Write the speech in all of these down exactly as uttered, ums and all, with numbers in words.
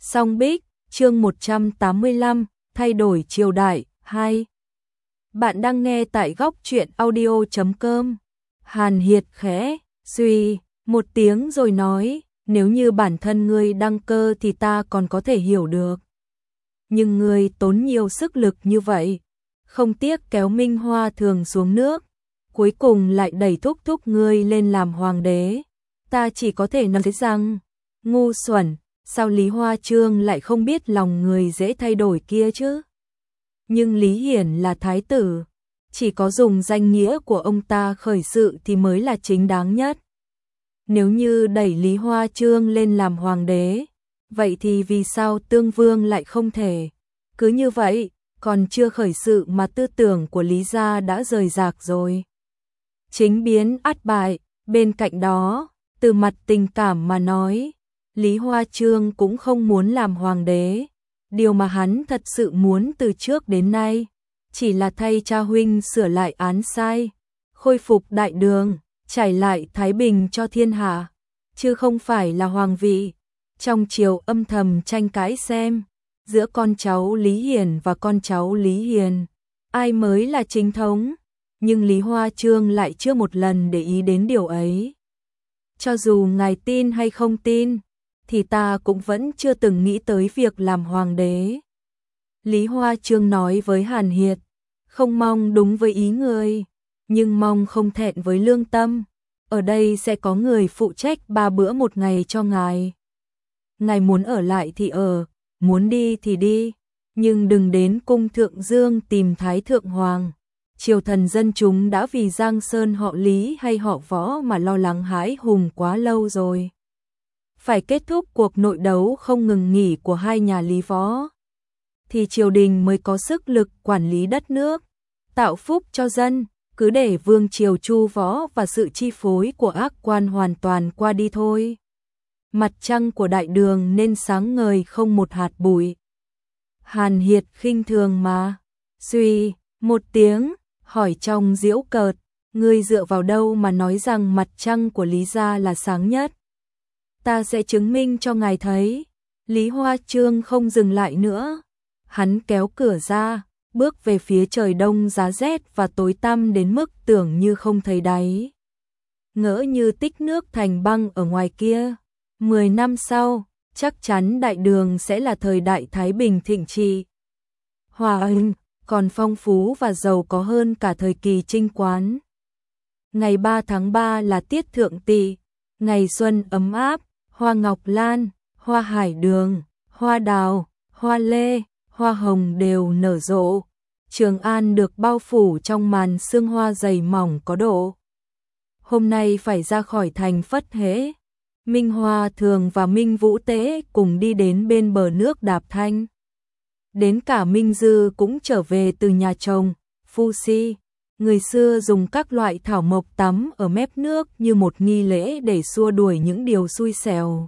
Song Bích, chương một trăm tám mươi lăm, thay đổi triều đại, hai. Bạn đang nghe tại góc truyện audio chấm com. Hàn Hiệt khẽ, suy, một tiếng rồi nói, nếu như bản thân ngươi đăng cơ thì ta còn có thể hiểu được. Nhưng ngươi tốn nhiều sức lực như vậy, không tiếc kéo Minh Hoa Thường xuống nước, cuối cùng lại đẩy thúc thúc ngươi lên làm hoàng đế. Ta chỉ có thể nói rằng, ngu xuẩn, sao Lý Hoa Chương lại không biết lòng người dễ thay đổi kia chứ? Nhưng Lý Hiển là thái tử, chỉ có dùng danh nghĩa của ông ta khởi sự thì mới là chính đáng nhất. Nếu như đẩy Lý Hoa Chương lên làm hoàng đế, vậy thì vì sao Tương Vương lại không thể? Cứ như vậy, còn chưa khởi sự mà tư tưởng của Lý gia đã rời rạc rồi. Chính biến ắt bại, bên cạnh đó, từ mặt tình cảm mà nói, Lý Hoa Chương cũng không muốn làm hoàng đế. Điều mà hắn thật sự muốn từ trước đến nay, chỉ là thay cha huynh sửa lại án sai, khôi phục đại đường, trải lại thái bình cho thiên hạ, chứ không phải là hoàng vị. Trong triều âm thầm tranh cãi xem, giữa con cháu Lý Hiển và con cháu Lý Hiền, ai mới là chính thống, nhưng Lý Hoa Chương lại chưa một lần để ý đến điều ấy. Cho dù ngài tin hay không tin, thì ta cũng vẫn chưa từng nghĩ tới việc làm hoàng đế. Lý Hoa Chương nói với Hàn Hiệt, không mong đúng với ý người, nhưng mong không thẹn với lương tâm. Ở đây sẽ có người phụ trách ba bữa một ngày cho ngài. Ngài muốn ở lại thì ở, muốn đi thì đi, nhưng đừng đến cung Thượng Dương tìm Thái Thượng Hoàng. Triều thần dân chúng đã vì Giang Sơn họ Lý hay họ Võ mà lo lắng hãi hùng quá lâu rồi. Phải kết thúc cuộc nội đấu không ngừng nghỉ của hai nhà Lý Võ, thì triều đình mới có sức lực quản lý đất nước, tạo phúc cho dân. Cứ để vương triều Chu Võ và sự chi phối của ác quan hoàn toàn qua đi thôi. Mặt trăng của đại đường nên sáng ngời không một hạt bụi. Hàn Hiệt khinh thường mà, suy, một tiếng, hỏi trong giễu cợt, ngươi dựa vào đâu mà nói rằng mặt trăng của Lý gia là sáng nhất? Ta sẽ chứng minh cho ngài thấy. Lý Hoa Chương không dừng lại nữa. Hắn kéo cửa ra, bước về phía trời đông giá rét và tối tăm đến mức tưởng như không thấy đáy. Ngỡ như tích nước thành băng ở ngoài kia. Mười năm sau, chắc chắn đại đường sẽ là thời đại thái bình thịnh trị. Hòa inh, còn phong phú và giàu có hơn cả thời kỳ Trinh Quán. Ngày ba tháng ba là tiết thượng tỵ, ngày xuân ấm áp, hoa ngọc lan, hoa hải đường, hoa đào, hoa lê, hoa hồng đều nở rộ. Trường An được bao phủ trong màn sương hoa dày mỏng có độ. Hôm nay phải ra khỏi thành Phất Hễ. Minh Hoa Thường và Minh Vũ Tế cùng đi đến bên bờ nước Đạp Thanh. Đến cả Minh Dư cũng trở về từ nhà chồng, Phu Si. Người xưa dùng các loại thảo mộc tắm ở mép nước như một nghi lễ để xua đuổi những điều xui xẻo.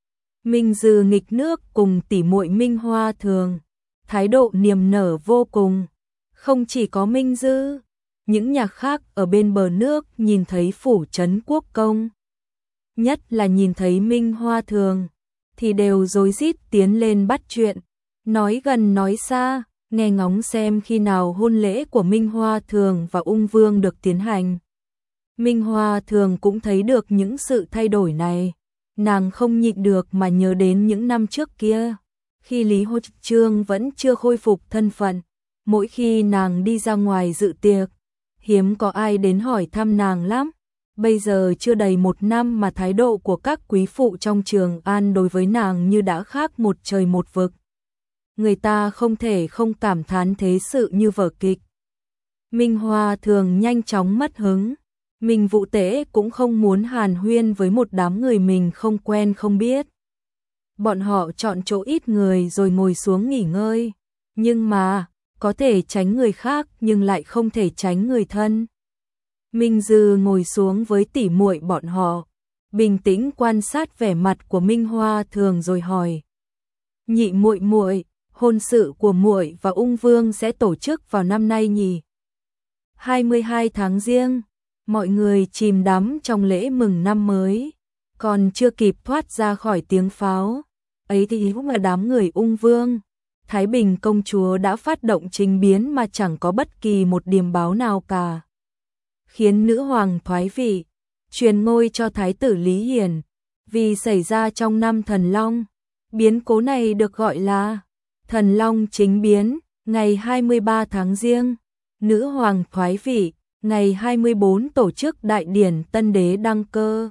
Minh Dư nghịch nước cùng tỉ muội Minh Hoa Thường, thái độ niềm nở vô cùng. Không chỉ có Minh Dư, những nhà khác ở bên bờ nước nhìn thấy phủ trấn quốc công, nhất là nhìn thấy Minh Hoa Thường, thì đều rối rít tiến lên bắt chuyện, nói gần nói xa, nghe ngóng xem khi nào hôn lễ của Minh Hoa Thường và Ung Vương được tiến hành. Minh Hoa Thường cũng thấy được những sự thay đổi này, nàng không nhịn được mà nhớ đến những năm trước kia, khi Lý Hoa Chương vẫn chưa khôi phục thân phận. Mỗi khi nàng đi ra ngoài dự tiệc, hiếm có ai đến hỏi thăm nàng lắm. Bây giờ chưa đầy một năm mà thái độ của các quý phụ trong Trường An đối với nàng như đã khác một trời một vực. Người ta không thể không cảm thán thế sự như vở kịch. Minh Hoa Thường nhanh chóng mất hứng. Minh Vũ Tế cũng không muốn hàn huyên với một đám người mình không quen không biết. Bọn họ chọn chỗ ít người rồi ngồi xuống nghỉ ngơi. Nhưng mà, có thể tránh người khác nhưng lại không thể tránh người thân. Minh Dư ngồi xuống với tỉ muội bọn họ, bình tĩnh quan sát vẻ mặt của Minh Hoa Thường rồi hỏi: "Nhị muội muội, hôn sự của muội và Ung Vương sẽ tổ chức vào năm nay nhỉ?" hai mươi hai tháng Giêng, mọi người chìm đắm trong lễ mừng năm mới, còn chưa kịp thoát ra khỏi tiếng pháo, ấy thì mà đám người Ung Vương, Thái Bình công chúa đã phát động chính biến mà chẳng có bất kỳ một điềm báo nào cả. Khiến nữ hoàng thoái vị, truyền ngôi cho Thái tử Lý Hiển, vì xảy ra trong năm Thần Long. Biến cố này được gọi là Thần Long chính biến. Ngày hai mươi ba tháng Giêng, nữ hoàng thoái vị, ngày hai mươi bốn tổ chức đại điển tân đế đăng cơ.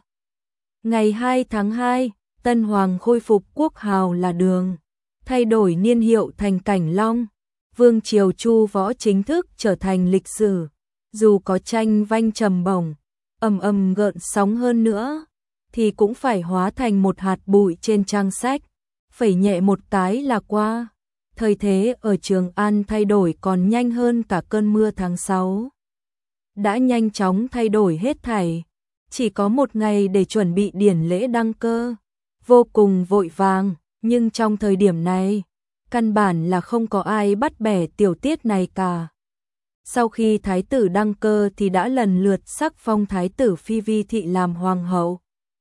Ngày hai tháng hai, tân hoàng khôi phục quốc hào là Đường, thay đổi niên hiệu thành Cảnh Long. Vương triều Chu Võ chính thức trở thành lịch sử, dù có tranh vanh trầm bổng, ầm ầm gợn sóng hơn nữa, thì cũng phải hóa thành một hạt bụi trên trang sách, phẩy nhẹ một cái là qua. Thời thế ở Trường An thay đổi còn nhanh hơn cả cơn mưa tháng sáu. Đã nhanh chóng thay đổi hết thảy, chỉ có một ngày để chuẩn bị điển lễ đăng cơ, vô cùng vội vàng, nhưng trong thời điểm này, căn bản là không có ai bắt bẻ tiểu tiết này cả. Sau khi thái tử đăng cơ thì đã lần lượt sắc phong thái tử Phi Vi Thị làm hoàng hậu,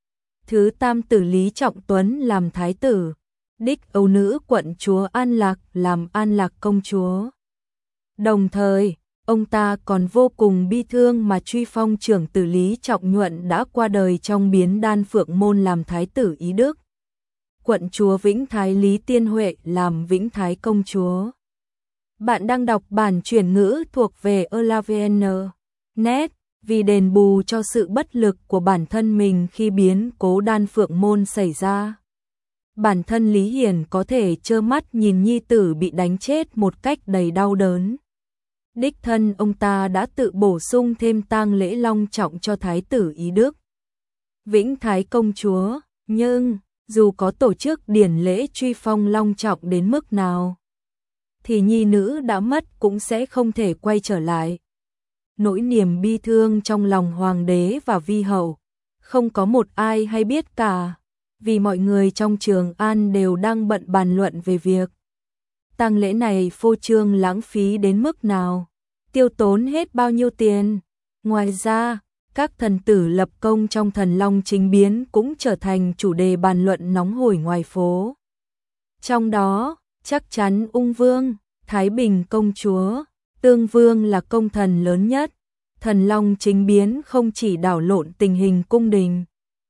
thứ tam tử Lý Trọng Tuấn làm thái tử, đích âu nữ quận chúa An Lạc làm An Lạc công chúa. Đồng thời, ông ta còn vô cùng bi thương mà truy phong trưởng tử Lý Trọng Nhuận đã qua đời trong biến đan Phượng Môn làm thái tử Ý Đức, quận chúa Vĩnh Thái Lý Tiên Huệ làm Vĩnh Thái công chúa. Bạn đang đọc bản chuyển ngữ thuộc về elavn chấm net. Vì đền bù cho sự bất lực của bản thân mình khi biến cố đan Phượng Môn xảy ra, bản thân Lý Hiển có thể trơ mắt nhìn nhi tử bị đánh chết một cách đầy đau đớn. Đích thân ông ta đã tự bổ sung thêm tang lễ long trọng cho thái tử Ý Đức, Vĩnh Thái công chúa, nhưng dù có tổ chức điển lễ truy phong long trọng đến mức nào, thì nhi nữ đã mất cũng sẽ không thể quay trở lại. Nỗi niềm bi thương trong lòng hoàng đế và vi hậu, không có một ai hay biết cả, vì mọi người trong Trường An đều đang bận bàn luận về việc tang lễ này phô trương lãng phí đến mức nào, tiêu tốn hết bao nhiêu tiền. Ngoài ra, các thần tử lập công trong Thần Long chính biến cũng trở thành chủ đề bàn luận nóng hổi ngoài phố. Trong đó, chắc chắn Ung Vương, Thái Bình công chúa, Tương Vương là công thần lớn nhất. Thần Long chính biến không chỉ đảo lộn tình hình cung đình,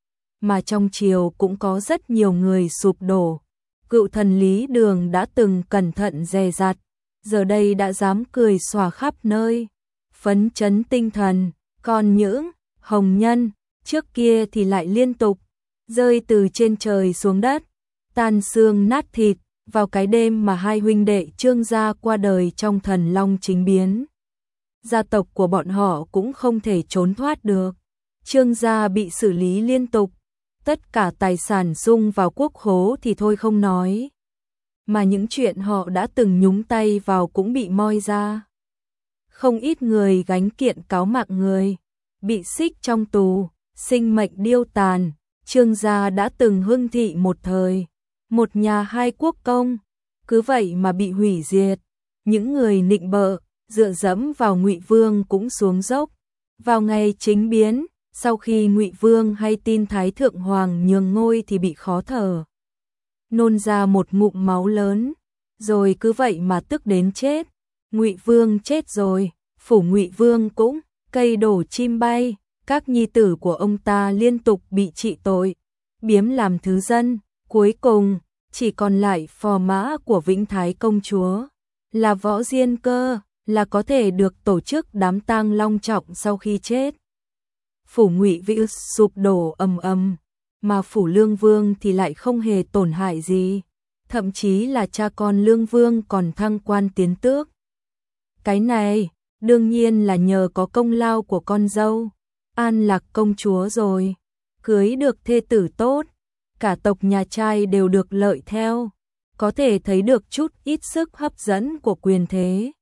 mà trong triều cũng có rất nhiều người sụp đổ. Cựu thần Lý Đường đã từng cẩn thận dè dặt, giờ đây đã dám cười xòa khắp nơi, phấn chấn tinh thần. Còn những hồng nhân trước kia thì lại liên tục rơi từ trên trời xuống đất, tan xương nát thịt vào cái đêm mà hai huynh đệ Trương gia qua đời trong Thần Long chính biến. Gia tộc của bọn họ cũng không thể trốn thoát được. Trương gia bị xử lý liên tục, tất cả tài sản sung vào quốc khố thì thôi không nói, mà những chuyện họ đã từng nhúng tay vào cũng bị moi ra. Không ít người gánh kiện cáo mạng người, bị xích trong tù, sinh mệnh điêu tàn. Trương gia đã từng hưng thị một thời, một nhà hai quốc công, cứ vậy mà bị hủy diệt. Những người nịnh bợ, dựa dẫm vào Ngụy Vương cũng xuống dốc. Vào ngày chính biến, sau khi Ngụy Vương hay tin Thái Thượng Hoàng nhường ngôi thì bị khó thở, nôn ra một ngụm máu lớn, rồi cứ vậy mà tức đến chết. Ngụy Vương chết rồi, phủ Ngụy Vương cũng cây đổ chim bay, các nhi tử của ông ta liên tục bị trị tội, biếm làm thứ dân, cuối cùng chỉ còn lại phò mã của Vĩnh Thái công chúa là Võ Diên Cơ là có thể được tổ chức đám tang long trọng sau khi chết. Phủ Ngụy Vĩ sụp đổ ầm ầm, mà phủ Lương Vương thì lại không hề tổn hại gì, thậm chí là cha con Lương Vương còn thăng quan tiến tước. Cái này đương nhiên là nhờ có công lao của con dâu An Lạc công chúa rồi, cưới được thê tử tốt, cả tộc nhà trai đều được lợi theo, có thể thấy được chút ít sức hấp dẫn của quyền thế.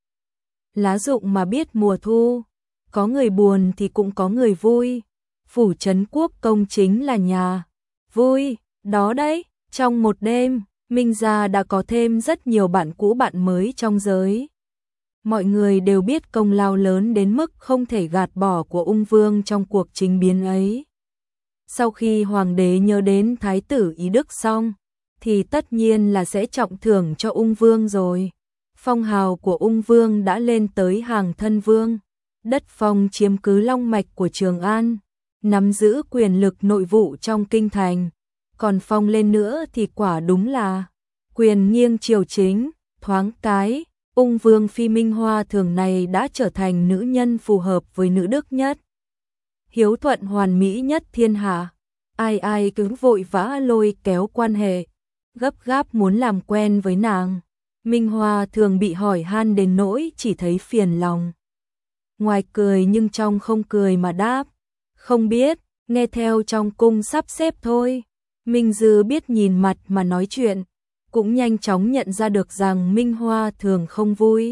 Lá rụng mà biết mùa thu, có người buồn thì cũng có người vui. Phủ Trấn Quốc công chính là nhà vui, đó đấy. Trong một đêm, Minh gia đã có thêm rất nhiều bạn cũ bạn mới trong giới. Mọi người đều biết công lao lớn đến mức không thể gạt bỏ của Ung Vương trong cuộc chính biến ấy. Sau khi hoàng đế nhớ đến Thái tử Ý Đức xong, thì tất nhiên là sẽ trọng thưởng cho ung vương rồi. Phong hào của ung vương đã lên tới hàng thân vương. Đất Phong chiếm cứ long mạch của Trường An, nắm giữ quyền lực nội vụ trong kinh thành. Còn Phong lên nữa thì quả đúng là quyền nghiêng triều chính. Thoáng cái, ung vương phi Minh Hoa Thường này đã trở thành nữ nhân phù hợp với nữ đức nhất, hiếu thuận hoàn mỹ nhất thiên hạ. Ai ai cứ vội vã lôi kéo quan hệ, gấp gáp muốn làm quen với nàng. Minh Hoa Thường bị hỏi han đến nỗi chỉ thấy phiền lòng. Ngoài cười nhưng trong không cười mà đáp, không biết, nghe theo trong cung sắp xếp thôi. Minh Dư biết nhìn mặt mà nói chuyện, cũng nhanh chóng nhận ra được rằng Minh Hoa Thường không vui.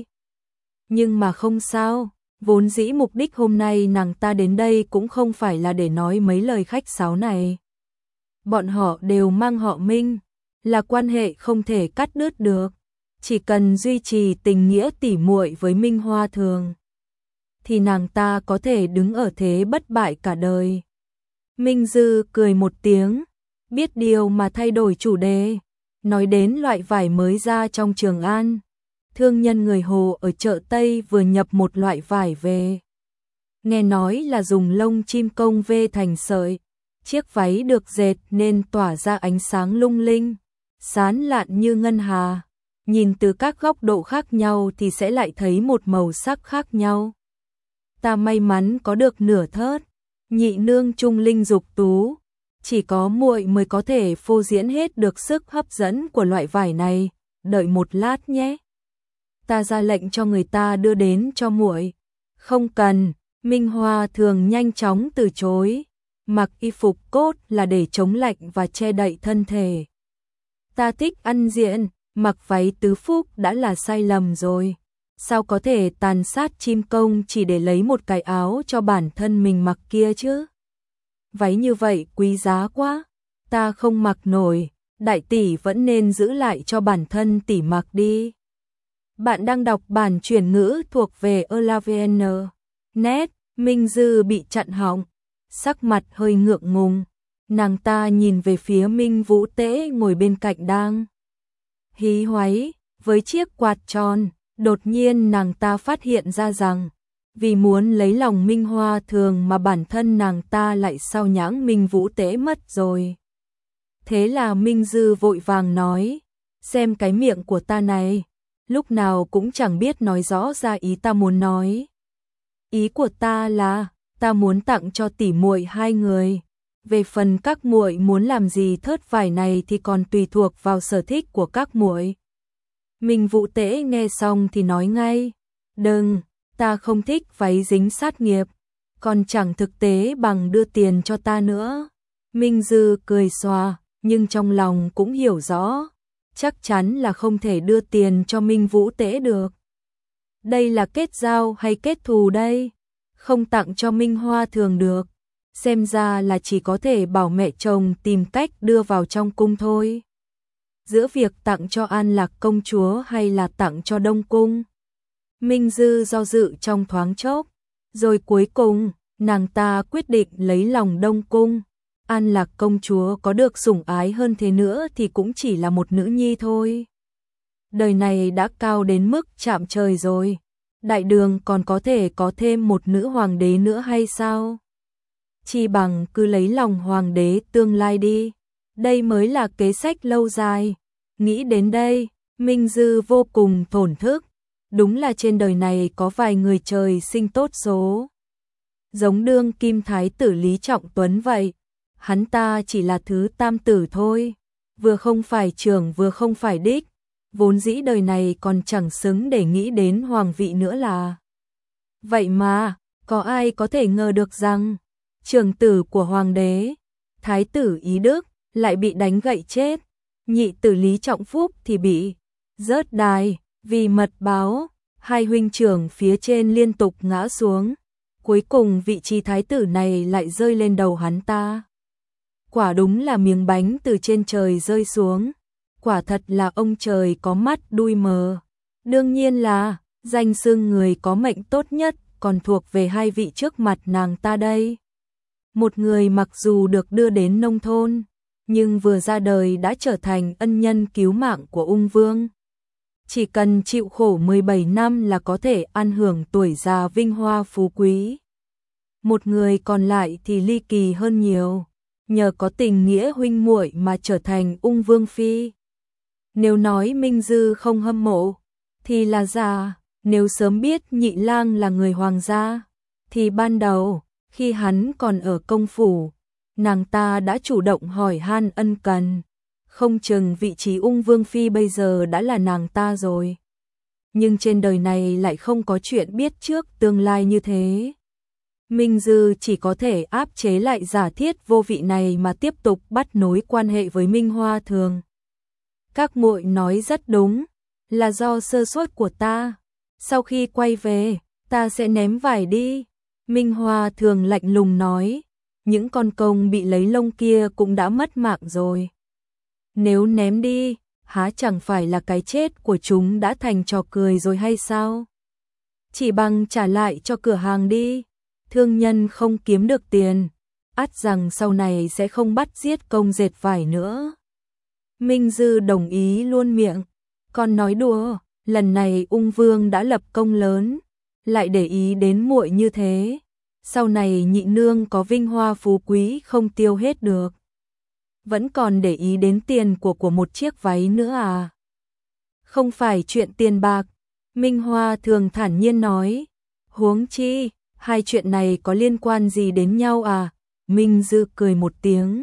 Nhưng mà không sao, vốn dĩ mục đích hôm nay nàng ta đến đây cũng không phải là để nói mấy lời khách sáo này. Bọn họ đều mang họ Minh, là quan hệ không thể cắt đứt được. Chỉ cần duy trì tình nghĩa tỉ muội với Minh Hoa Thường, thì nàng ta có thể đứng ở thế bất bại cả đời. Minh Dư cười một tiếng, biết điều mà thay đổi chủ đề, nói đến loại vải mới ra trong Trường An. Thương nhân người Hồ ở chợ Tây vừa nhập một loại vải về. Nghe nói là dùng lông chim công vê thành sợi, chiếc váy được dệt nên tỏa ra ánh sáng lung linh, sáng lạn như ngân hà. Nhìn từ các góc độ khác nhau thì sẽ lại thấy một màu sắc khác nhau. Ta may mắn có được nửa thớt, nhị nương trung linh dục tú, chỉ có muội mới có thể phô diễn hết được sức hấp dẫn của loại vải này, đợi một lát nhé. Ta ra lệnh cho người ta đưa đến cho muội. Không cần, Minh Hoa Thường nhanh chóng từ chối, mặc y phục cốt là để chống lạnh và che đậy thân thể. Ta thích ăn diện, mặc váy tứ phúc đã là sai lầm rồi. Sao có thể tàn sát chim công chỉ để lấy một cái áo cho bản thân mình mặc kia chứ? Váy như vậy quý giá quá, ta không mặc nổi, đại tỷ vẫn nên giữ lại cho bản thân tỷ mặc đi. Bạn đang đọc bản chuyển ngữ thuộc về Elavn. Net, Minh Dư bị chặn họng, sắc mặt hơi ngượng ngùng. Nàng ta nhìn về phía Minh Vũ Tế ngồi bên cạnh đang hí hoáy với chiếc quạt tròn. Đột nhiên nàng ta phát hiện ra rằng, vì muốn lấy lòng Minh Hoa Thường mà bản thân nàng ta lại sao nhãng Minh Vũ Tế mất rồi. Thế là Minh Dư vội vàng nói, xem cái miệng của ta này, lúc nào cũng chẳng biết nói rõ ra ý ta muốn nói. Ý của ta là, ta muốn tặng cho tỷ muội hai người. Về phần các muội muốn làm gì thớt vải này thì còn tùy thuộc vào sở thích của các muội. Minh Vũ Tế nghe xong thì nói ngay, đừng, ta không thích váy dính sát nghiệp, còn chẳng thực tế bằng đưa tiền cho ta nữa. Minh Dư cười xòa, nhưng trong lòng cũng hiểu rõ, chắc chắn là không thể đưa tiền cho Minh Vũ Tế được. Đây là kết giao hay kết thù đây? Không tặng cho Minh Hoa Thường được, xem ra là chỉ có thể bảo mẹ chồng tìm cách đưa vào trong cung thôi. Giữa việc tặng cho An Lạc công chúa hay là tặng cho Đông Cung? Minh Dư do dự trong thoáng chốc, rồi cuối cùng, nàng ta quyết định lấy lòng Đông Cung. An Lạc công chúa có được sủng ái hơn thế nữa thì cũng chỉ là một nữ nhi thôi. Đời này đã cao đến mức chạm trời rồi, đại đường còn có thể có thêm một nữ hoàng đế nữa hay sao? Chi bằng cứ lấy lòng hoàng đế tương lai đi. Đây mới là kế sách lâu dài. Nghĩ đến đây, Minh Dư vô cùng thổn thức. Đúng là trên đời này có vài người trời sinh tốt số. Giống đương kim thái tử Lý Trọng Tuấn vậy. Hắn ta chỉ là thứ tam tử thôi. Vừa không phải trưởng vừa không phải đích. Vốn dĩ đời này còn chẳng xứng để nghĩ đến hoàng vị nữa là. Vậy mà, có ai có thể ngờ được rằng trưởng tử của hoàng đế, thái tử Ý Đức, lại bị đánh gậy chết, nhị tử Lý Trọng Phúc thì bị rớt đài, vì mật báo, hai huynh trưởng phía trên liên tục ngã xuống, cuối cùng vị trí thái tử này lại rơi lên đầu hắn ta. Quả đúng là miếng bánh từ trên trời rơi xuống, quả thật là ông trời có mắt đuôi mờ. Đương nhiên là, danh xưng người có mệnh tốt nhất còn thuộc về hai vị trước mặt nàng ta đây. Một người mặc dù được đưa đến nông thôn, nhưng vừa ra đời đã trở thành ân nhân cứu mạng của ung vương. Chỉ cần chịu khổ mười bảy năm là có thể ăn hưởng tuổi già vinh hoa phú quý. Một người còn lại thì ly kỳ hơn nhiều, nhờ có tình nghĩa huynh muội mà trở thành ung vương phi. Nếu nói Minh Dư không hâm mộ, thì là giả. Nếu sớm biết Nhị Lang là người hoàng gia, thì ban đầu, khi hắn còn ở công phủ, nàng ta đã chủ động hỏi han ân cần. Không chừng vị trí ung vương phi bây giờ đã là nàng ta rồi. Nhưng trên đời này lại không có chuyện biết trước tương lai như thế. Minh Dư chỉ có thể áp chế lại giả thiết vô vị này mà tiếp tục bắt nối quan hệ với Minh Hoa Thường. Các muội nói rất đúng, là do sơ suất của ta. Sau khi quay về, ta sẽ ném vải đi. Minh Hoa Thường lạnh lùng nói, những con công bị lấy lông kia cũng đã mất mạng rồi. Nếu ném đi, há chẳng phải là cái chết của chúng đã thành trò cười rồi hay sao? Chỉ bằng trả lại cho cửa hàng đi. Thương nhân không kiếm được tiền, ắt rằng sau này sẽ không bắt giết công dệt vải nữa. Minh Dư đồng ý luôn miệng, còn nói đùa, lần này ung vương đã lập công lớn, lại để ý đến muội như thế. Sau này nhị nương có vinh hoa phú quý không tiêu hết được. Vẫn còn để ý đến tiền của của một chiếc váy nữa à? Không phải chuyện tiền bạc, Minh Hoa Thường thản nhiên nói. Huống chi, hai chuyện này có liên quan gì đến nhau à? Minh Dư cười một tiếng.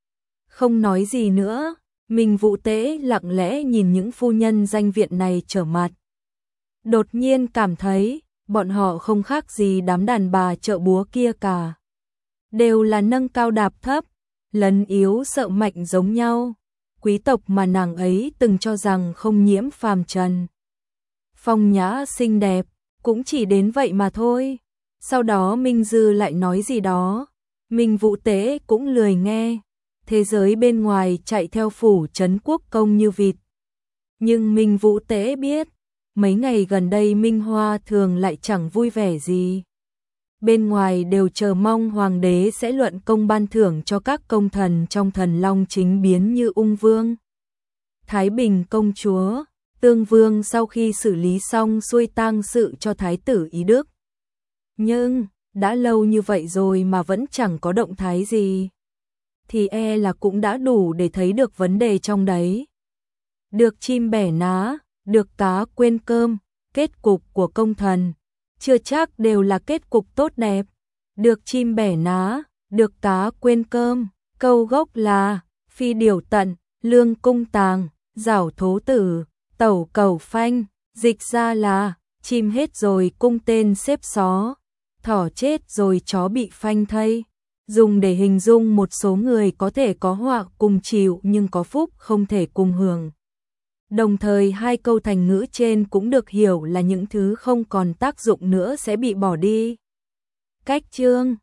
Không nói gì nữa, Minh Vũ Tế lặng lẽ nhìn những phu nhân danh viện này trở mặt. Đột nhiên cảm thấy, bọn họ không khác gì đám đàn bà chợ búa kia cả. Đều là nâng cao đạp thấp, lấn yếu sợ mạnh giống nhau. Quý tộc mà nàng ấy từng cho rằng không nhiễm phàm trần. Phong nhã xinh đẹp, cũng chỉ đến vậy mà thôi. Sau đó Minh Dư lại nói gì đó, Minh Vũ Tế cũng lười nghe. Thế giới bên ngoài chạy theo phủ trấn quốc công như vịt. Nhưng Minh Vũ Tế biết, mấy ngày gần đây Minh Hoa Thường lại chẳng vui vẻ gì. Bên ngoài đều chờ mong hoàng đế sẽ luận công ban thưởng cho các công thần trong Thần Long chính biến như ung vương, Thái Bình công chúa, Tương Vương sau khi xử lý xong xuôi tang sự cho thái tử Ý Đức. Nhưng, đã lâu như vậy rồi mà vẫn chẳng có động thái gì, thì e là cũng đã đủ để thấy được vấn đề trong đấy. Được chim bẻ ná, được cá quên cơm, kết cục của công thần chưa chắc đều là kết cục tốt đẹp. Được chim bẻ ná, được cá quên cơm, câu gốc là phi điều tận, lương cung tàng, giảo thố tử, tẩu cầu phanh, dịch ra là chim hết rồi cung tên xếp xó, thỏ chết rồi chó bị phanh thây. Dùng để hình dung một số người có thể có họa cùng chịu nhưng có phúc không thể cùng hưởng. Đồng thời hai câu thành ngữ trên cũng được hiểu là những thứ không còn tác dụng nữa sẽ bị bỏ đi. Cách chương